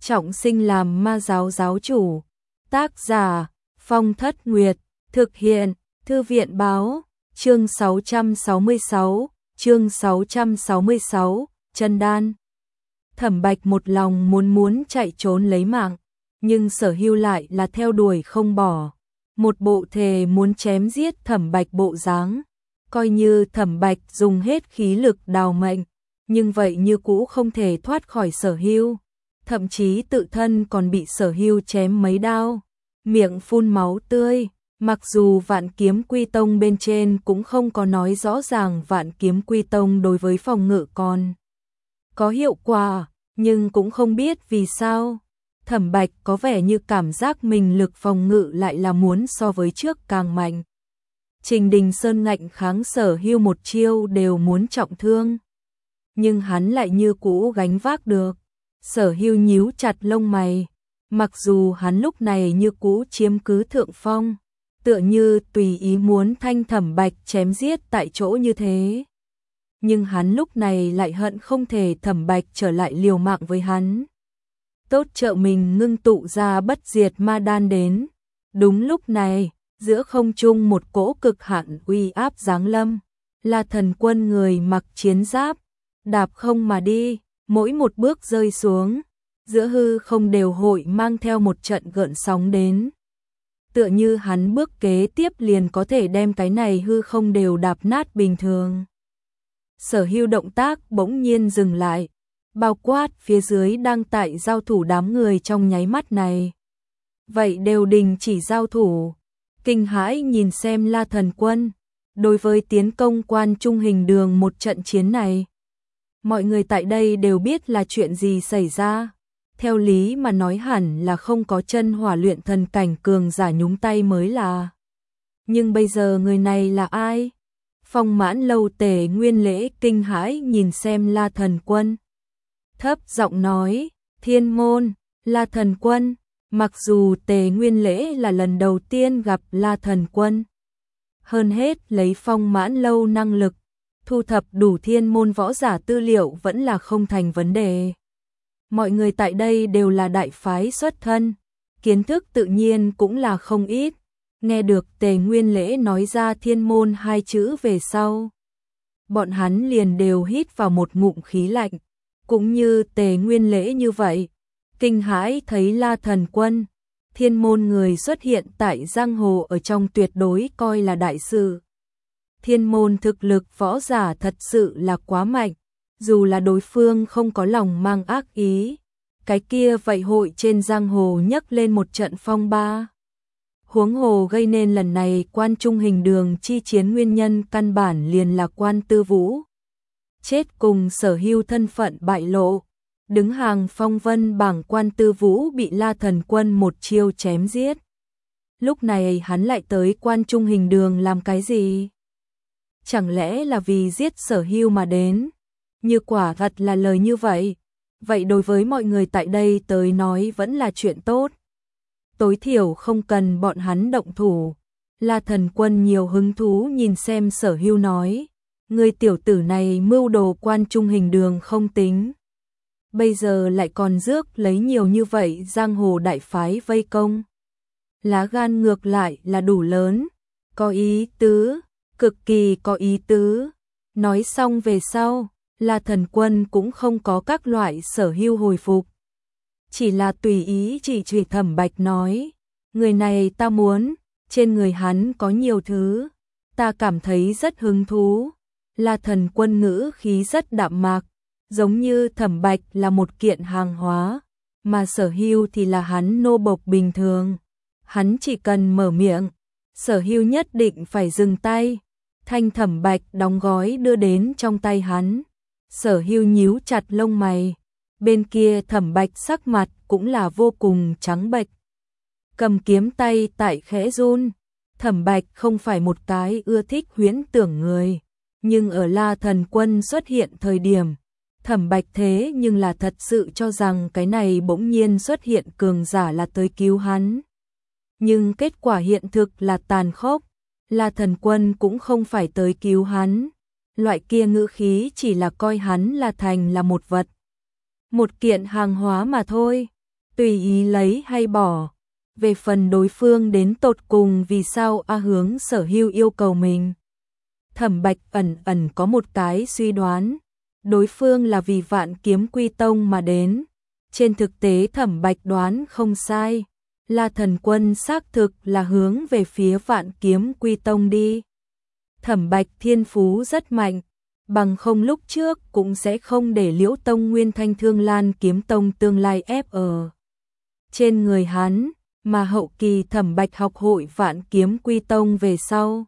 trọng sinh làm ma giáo giáo chủ. Tác giả Phong Thất Nguyệt. Thực hiện Thư viện báo. Chương 666. Chân đan. Thẩm Bạch một lòng muốn chạy trốn lấy mạng, nhưng Sở Hưu lại là theo đuổi không bỏ. Một bộ thề muốn chém giết Thẩm Bạch bộ dáng, coi như Thẩm Bạch dùng hết khí lực đào mệnh, nhưng vậy như cũ không thể thoát khỏi Sở Hưu, thậm chí tự thân còn bị Sở Hưu chém mấy đao, miệng phun máu tươi. Mặc dù Vạn Kiếm Quy Tông bên trên cũng không có nói rõ ràng Vạn Kiếm Quy Tông đối với phòng ngự còn có hiệu quả, nhưng cũng không biết vì sao Thẩm Bạch có vẻ như cảm giác mình lực phòng ngự lại là muốn so với trước càng mạnh. Trình Đình Sơn ngạnh kháng Sở Hưu một chiêu đều muốn trọng thương, nhưng hắn lại như cũ gánh vác được. Sở Hưu nhíu chặt lông mày, mặc dù hắn lúc này như cũ chiếm cứ thượng phong, tựa như tùy ý muốn thanh Thẩm Bạch chém giết tại chỗ như thế. Nhưng hắn lúc này lại hận không thể Thẩm Bạch trở lại liều mạng với hắn. Tốt trợ mình ngưng tụ ra bất diệt ma đan đến. Đúng lúc này, giữa không trung một cỗ cực hạn uy áp giáng lâm. Là Thần Quân người mặc chiến giáp, đạp không mà đi, mỗi một bước rơi xuống, giữa hư không đều hội mang theo một trận gợn sóng đến. Tựa như hắn bước kế tiếp liền có thể đem cái này hư không đều đạp nát bình thường. Sở Hưu động tác bỗng nhiên dừng lại, bao quát phía dưới đang tại giao thủ đám người trong nháy mắt này. Vậy đều đình chỉ giao thủ, kinh hãi nhìn xem La Thần Quân. Đối với tiến công Quan Trung Hình Đường một trận chiến này, mọi người tại đây đều biết là chuyện gì xảy ra. Theo lý mà nói hẳn là không có chân hỏa luyện thần cảnh cường giả nhúng tay mới là. Nhưng bây giờ người này là ai? Phong Mãn Lâu Tề Nguyên Lễ kinh hãi nhìn xem La Thần Quân. Thấp giọng nói, Thiên Môn, La Thần Quân. Mặc dù Tề Nguyên Lễ là lần đầu tiên gặp La Thần Quân, hơn hết lấy Phong Mãn Lâu năng lực, thu thập đủ thiên môn võ giả tư liệu vẫn là không thành vấn đề. Mọi người tại đây đều là đại phái xuất thân, kiến thức tự nhiên cũng là không ít. Nghe được Tề Nguyên Lễ nói ra thiên môn hai chữ về sau, bọn hắn liền đều hít vào một ngụm khí lạnh, cũng như Tề Nguyên Lễ như vậy, kinh hãi thấy La Thần Quân, thiên môn người xuất hiện tại giang hồ ở trong tuyệt đối coi là đại sự. Thiên môn thực lực võ giả thật sự là quá mạnh, dù là đối phương không có lòng mang ác ý, cái kia vậy hội trên giang hồ nhấc lên một trận phong ba. Huống hồ gây nên lần này Quan Trung Hình Đường chi chiến nguyên nhân căn bản liền là Quan Tư Vũ chết cùng Sở Hưu thân phận bại lộ, đứng hàng phong vân bảng Quan Tư Vũ bị La Thần Quân một chiêu chém giết. Lúc này hắn lại tới Quan Trung Hình Đường làm cái gì? Chẳng lẽ là vì giết Sở Hưu mà đến? Như quả thật là lời như vậy, vậy đối với mọi người tại đây tới nói vẫn là chuyện tốt. Tối thiểu không cần bọn hắn động thủ. La Thần Quân nhiều hứng thú nhìn xem Sở Hưu nói, người tiểu tử này mưu đồ Quan Trung Hình Đường không tính, bây giờ lại còn rước lấy nhiều như vậy giang hồ đại phái vây công. Lá gan ngược lại là đủ lớn, có ý tứ, cực kỳ có ý tứ. Nói xong về sau, La Thần Quân cũng không có các loại Sở Hưu hồi phục, chỉ là tùy ý chỉ Thẩm Bạch nói, người này ta muốn, trên người hắn có nhiều thứ, ta cảm thấy rất hứng thú. La Thần Quân ngữ khí rất đạm mạc, giống như Thẩm Bạch là một kiện hàng hóa, mà Sở Hưu thì là hắn nô bộc bình thường. Hắn chỉ cần mở miệng, Sở Hưu nhất định phải dừng tay. Thanh Thẩm Bạch đóng gói đưa đến trong tay hắn. Sở Hưu nhíu chặt lông mày, bên kia Thẩm Bạch sắc mặt cũng là vô cùng trắng bệch, cầm kiếm tay tại khẽ run. Thẩm Bạch không phải một cái ưa thích huyễn tưởng người, nhưng ở La Thần Quân xuất hiện thời điểm, Thẩm Bạch thế nhưng là thật sự cho rằng cái này bỗng nhiên xuất hiện cường giả là tới cứu hắn. Nhưng kết quả hiện thực là tàn khốc, La Thần Quân cũng không phải tới cứu hắn. Loại kia ngữ khí chỉ là coi hắn là thành là một vật, một kiện hàng hóa mà thôi. tùy ý lấy hay bỏ. Về phần đối phương đến tột cùng vì sao A Hướng Sở Hưu yêu cầu mình, Thẩm Bạch ẩn ẩn có một cái suy đoán, đối phương là vì Vạn Kiếm Quy Tông mà đến. Trên thực tế Thẩm Bạch đoán không sai, La Thần Quân xác thực là hướng về phía Vạn Kiếm Quy Tông đi. Thẩm Bạch thiên phú rất mạnh, bằng không lúc trước cũng sẽ không để Liễu Tông Nguyên Thanh Thương Lan Kiếm Tông tương lai ép ở trên người hắn, mà hậu kỳ Thẩm Bạch học hội Vạn Kiếm Quy Tông về sau,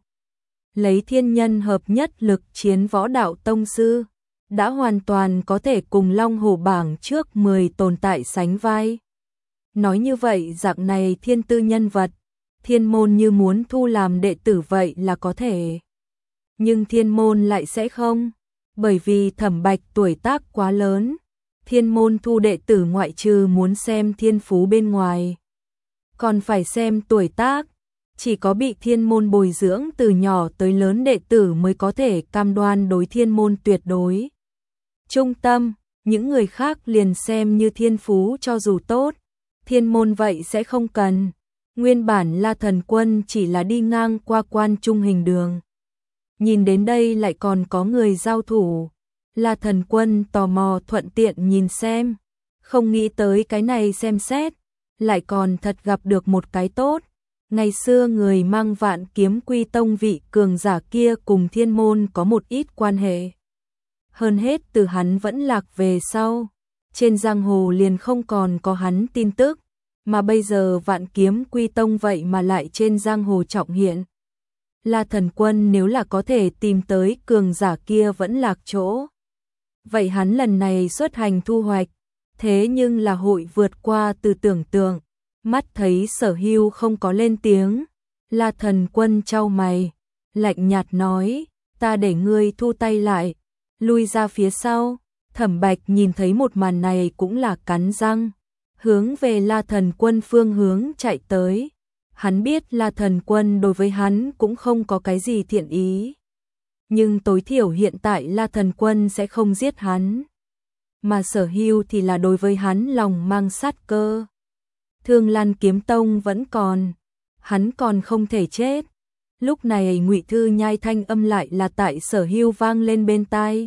lấy thiên nhân hợp nhất lực chiến võ đạo tông sư, đã hoàn toàn có thể cùng Long Hổ bảng trước 10 tồn tại sánh vai. Nói như vậy dạng này thiên tư nhân vật, thiên môn như muốn thu làm đệ tử vậy là có thể. Nhưng thiên môn lại sẽ không, bởi vì Thẩm Bạch tuổi tác quá lớn, thiên môn thu đệ tử ngoại trừ muốn xem thiên phú bên ngoài, còn phải xem tuổi tác. Chỉ có bị thiên môn bồi dưỡng từ nhỏ tới lớn đệ tử mới có thể cam đoan đối thiên môn tuyệt đối trung tâm, những người khác liền xem như thiên phú cho dù tốt, thiên môn vậy sẽ không cần. Nguyên bản La Thần Quân chỉ là đi ngang qua quan trung hình đường, nhìn đến đây lại còn có người giao thủ, La Thần Quân tò mò thuận tiện nhìn xem, không nghĩ tới cái này xem xét, lại còn thật gặp được một cái tốt. Ngày xưa người mang Vạn Kiếm Quy Tông vị cường giả kia cùng thiên môn có một ít quan hệ. Hơn hết từ hắn vẫn lạc về sau, trên giang hồ liền không còn có hắn tin tức, mà bây giờ Vạn Kiếm Quy Tông vậy mà lại trên giang hồ trọng hiện. La Thần Quân nếu là có thể tìm tới cường giả kia vẫn lạc chỗ, vậy hắn lần này xuất hành thu hoạch, thế nhưng là hội vượt qua từ tưởng tượng. Mắt thấy Sở Hưu không có lên tiếng, La Thần Quân chau mày, lạnh nhạt nói, ta để ngươi thu tay lại, lui ra phía sau. Thẩm Bạch nhìn thấy một màn này cũng là cắn răng, hướng về La Thần Quân phương hướng chạy tới. Hắn biết La Thần Quân đối với hắn cũng không có cái gì thiện ý, nhưng tối thiểu hiện tại La Thần Quân sẽ không giết hắn, mà Sở Hưu thì là đối với hắn lòng mang sát cơ. Thương Lan Kiếm Tông vẫn còn, hắn còn không thể chết. Lúc này Ngụy Thư Nhai thanh âm lại là tại Sở Hưu vang lên bên tai.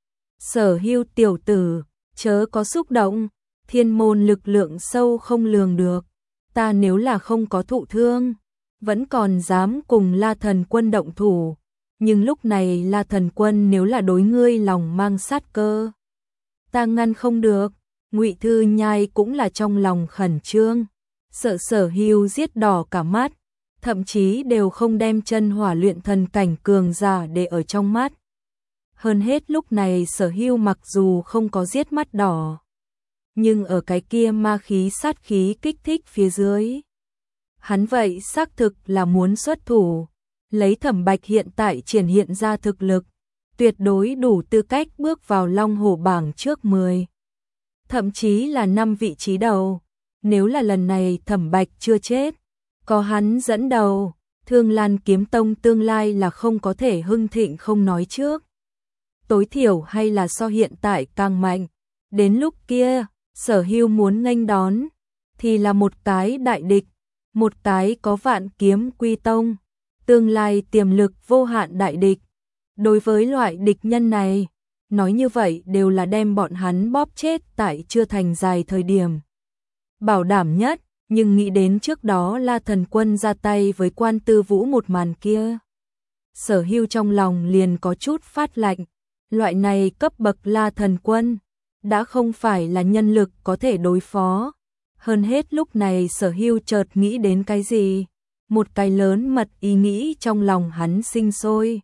Sở Hưu tiểu tử, chớ có xúc động, thiên môn lực lượng sâu không lường được. Ta nếu là không có thụ thương, vẫn còn dám cùng La Thần Quân động thủ. Nhưng lúc này La Thần Quân nếu là đối ngươi lòng mang sát cơ, ta ngăn không được. Ngụy Thư Nhai cũng là trong lòng khẩn trương, sợ Sở Hưu giết đỏ cả mắt, thậm chí đều không đem chân hỏa luyện thần cảnh cường giả để ở trong mắt. Hơn hết lúc này Sở Hưu mặc dù không có giết mắt đỏ, nhưng ở cái kia ma khí sát khí kích thích phía dưới, hắn vậy xác thực là muốn xuất thủ, lấy Thẩm Bạch hiện tại triển hiện ra thực lực, tuyệt đối đủ tư cách bước vào Long Hổ bảng trước 10. Thậm chí là 5 vị trí đầu. Nếu là lần này Thẩm Bạch chưa chết, có hắn dẫn đầu, Thương Lan Kiếm Tông tương lai là không có thể hưng thịnh không nói trước. Tối thiểu hay là so hiện tại càng mạnh. Đến lúc kia, Sở Hưu muốn nghênh đón, thì là một cái đại địch, một cái có Vạn Kiếm Quy Tông, tương lai tiềm lực vô hạn đại địch. Đối với loại địch nhân này, nói như vậy đều là đem bọn hắn bóp chết tại chưa thành dài thời điểm bảo đảm nhất, nhưng nghĩ đến trước đó La Thần Quân ra tay với Quan Tư Vũ một màn kia, Sở Hưu trong lòng liền có chút phát lạnh. Loại này cấp bậc La Thần Quân đã không phải là nhân lực có thể đối phó. Hơn hết lúc này Sở Hưu chợt nghĩ đến cái gì, một cái lớn mật ý nghĩ trong lòng hắn sinh sôi.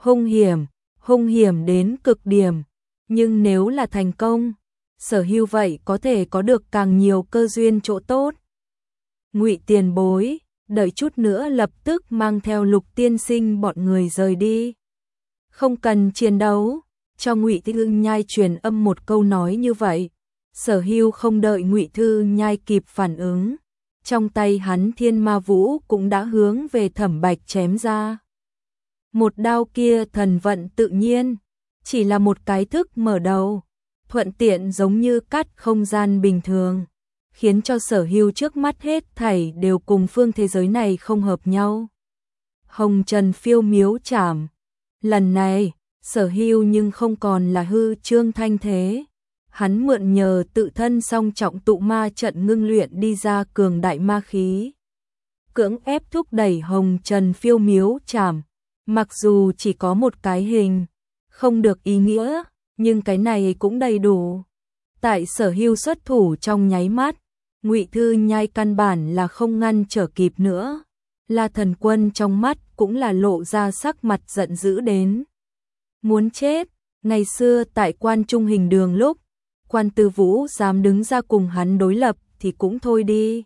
Hung hiểm đến cực điểm, nhưng nếu là thành công, Sở Hưu vậy có thể có được càng nhiều cơ duyên chỗ tốt. Ngụy tiền bối, đợi chút nữa lập tức mang theo Lục tiên sinh bọn người rời đi. Không cần chiến đấu, cho Ngụy Thư Nhai truyền âm một câu nói như vậy. Sở Hưu không đợi Ngụy Thư Nhai kịp phản ứng, trong tay hắn Thiên Ma Vũ cũng đã hướng về Thẩm Bạch chém ra. Một đao kia thần vận tự nhiên, chỉ là một cái thức mở đầu, thuận tiện giống như cắt không gian bình thường, khiến cho Sở Hưu trước mắt hết thảy đều cùng phương thế giới này không hợp nhau. Hồng trần phiêu miếu chảm. Lần này, Sở Hưu nhưng không còn là hư trương thanh thế. Hắn mượn nhờ tự thân song trọng tụ ma trận ngưng luyện đi ra cường đại ma khí. Cưỡng ép thúc đẩy hồng trần phiêu miếu chảm. Mặc dù chỉ có một cái hình, không được ý nghĩa, nhưng cái này cũng đầy đủ. Tại Sở Hưu xuất thủ trong nháy mắt, Ngụy Thư Nhai căn bản là không ngăn trở kịp nữa. La Thần Quân trong mắt cũng là lộ ra sắc mặt giận dữ đến. Muốn chết, ngày xưa tại Quan Trung Hình Đường lúc, Quan Tư Vũ dám đứng ra cùng hắn đối lập thì cũng thôi đi.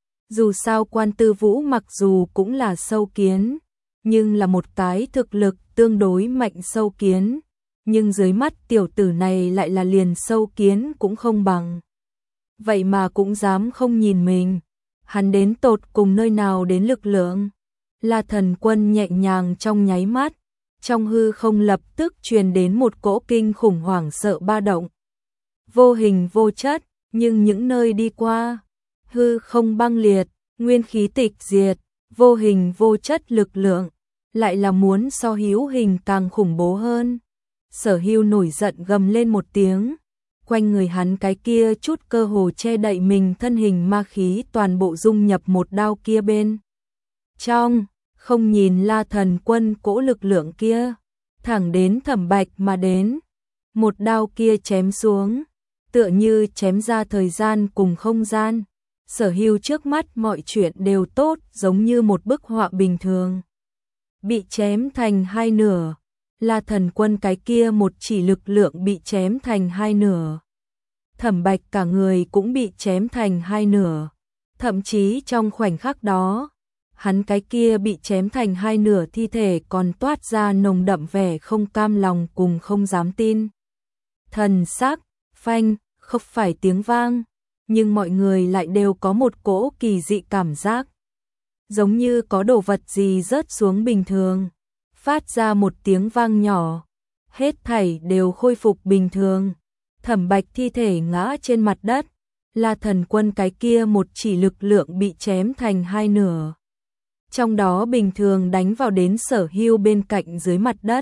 Dù sao Quan Tư Vũ mặc dù cũng là sâu kiến, nhưng là một cái thực lực tương đối mạnh sâu kiến. Nhưng dưới mắt tiểu tử này lại là liền sâu kiến cũng không bằng. Vậy mà cũng dám không nhìn mình. Hắn đến tột cùng nơi nào đến lực lượng. La Thần Quân nhẹ nhàng trong nháy mắt. Trong hư không lập tức truyền đến một cỗ kinh khủng hoảng sợ ba động. Vô hình vô chất, nhưng những nơi đi qua, hư không băng liệt, nguyên khí tịch diệt, vô hình vô chất lực lượng, lại là muốn so hữu hình càng khủng bố hơn. Sở Hưu nổi giận gầm lên một tiếng, quanh người hắn cái kia chút cơ hồ che đậy mình thân hình ma khí toàn bộ dung nhập một đao kia bên trong, không nhìn La Thần Quân cỗ lực lượng kia, thẳng đến Thẩm Bạch mà đến. Một đao kia chém xuống, tựa như chém ra thời gian cùng không gian. Sở Hưu trước mắt mọi chuyện đều tốt, giống như một bức họa bình thường. Bị chém thành hai nửa. La Thần Quân cái kia một chỉ lực lượng bị chém thành hai nửa. Thẩm Bạch cả người cũng bị chém thành hai nửa. Thậm chí trong khoảnh khắc đó, hắn cái kia bị chém thành hai nửa thi thể còn toát ra nồng đậm vẻ không cam lòng cùng không dám tin. Thần sắc, phanh, không phải tiếng vang, nhưng mọi người lại đều có một cỗ kỳ dị cảm giác. Giống như có đồ vật gì rớt xuống bình thường. Phát ra một tiếng vang nhỏ, hết thảy đều khôi phục bình thường. Thẩm Bạch thi thể ngã trên mặt đất, La Thần Quân cái kia một chỉ lực lượng bị chém thành hai nửa. Trong đó bình thường đánh vào đến Sở Hưu bên cạnh dưới mặt đất.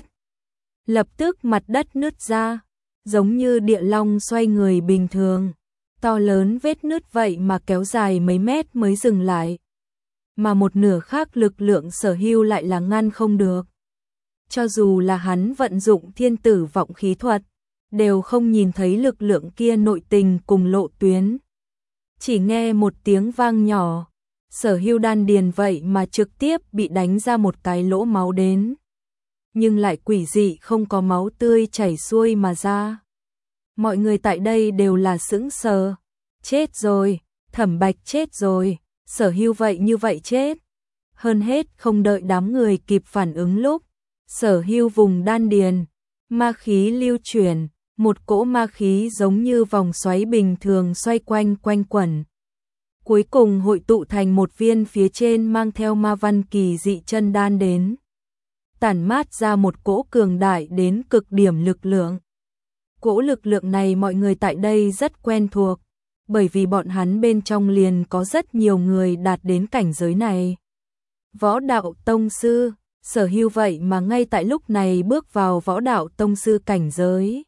Lập tức mặt đất nứt ra, giống như địa long xoay người bình thường. To lớn vết nứt vậy mà kéo dài mấy mét mới dừng lại. Mà một nửa khác lực lượng Sở Hưu lại là ngăn không được. Cho dù là hắn vận dụng thiên tử vọng khí thuật, đều không nhìn thấy lực lượng kia nội tình cùng lộ tuyến. Chỉ nghe một tiếng vang nhỏ, Sở Hưu đan điền vậy mà trực tiếp bị đánh ra một cái lỗ máu đến. Nhưng lại quỷ dị không có máu tươi chảy xuôi mà ra. Mọi người tại đây đều là sững sờ. Chết rồi, Thẩm Bạch chết rồi, Sở Hưu vậy như vậy chết. Hơn hết không đợi đám người kịp phản ứng lúc, Sở Hưu vùng đan điền, ma khí lưu chuyển, một cỗ ma khí giống như vòng xoáy bình thường xoay quanh quanh quẩn. Cuối cùng hội tụ thành một viên phía trên mang theo ma văn kỳ dị chân đan đến. Tản mát ra một cỗ cường đại đến cực điểm lực lượng. Cỗ lực lượng này mọi người tại đây rất quen thuộc, bởi vì bọn hắn bên trong liền có rất nhiều người đạt đến cảnh giới này. Võ đạo tông sư, Sở Hưu vậy mà ngay tại lúc này bước vào võ đạo tông sư cảnh giới.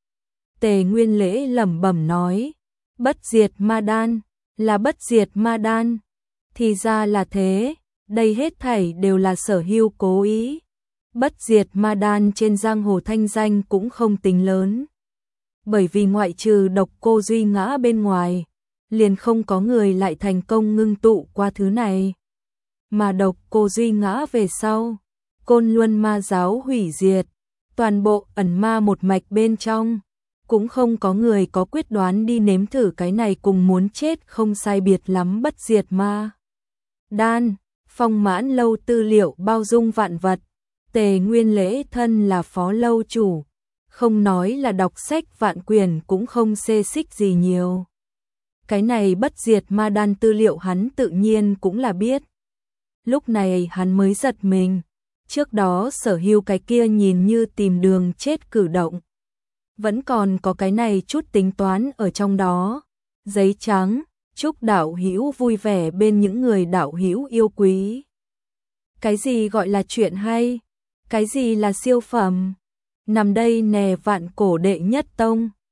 Tề Nguyên Lễ lẩm bẩm nói, bất diệt ma đan, là bất diệt ma đan. Thì ra là thế, đây hết thảy đều là Sở Hưu cố ý. Bất diệt ma đan trên giang hồ thanh danh cũng không tính lớn. Bởi vì ngoại trừ Độc Cô Duy Ngã bên ngoài, liền không có người lại thành công ngưng tụ qua thứ này. Mà Độc Cô Duy Ngã về sau, Côn Luân ma giáo hủy diệt, toàn bộ ẩn ma một mạch bên trong, cũng không có người có quyết đoán đi nếm thử cái này cùng muốn chết không sai biệt lắm bất diệt ma đan. Phong Mãn lâu tư liệu bao dung vạn vật, Tề Nguyên Lễ thân là phó lâu chủ, không nói là đọc sách vạn quyển cũng không xê xích gì nhiều. Cái này bất diệt ma đan tư liệu hắn tự nhiên cũng là biết. Lúc này hắn mới giật mình. Trước đó Sở Hưu cái kia nhìn như tìm đường chết cử động, vẫn còn có cái này chút tính toán ở trong đó. Giấy trắng, Chúc đạo hữu vui vẻ bên những người đạo hữu yêu quý. Cái gì gọi là chuyện hay? Cái gì là siêu phẩm? Nằm đây nè Vạn Cổ đệ nhất tông.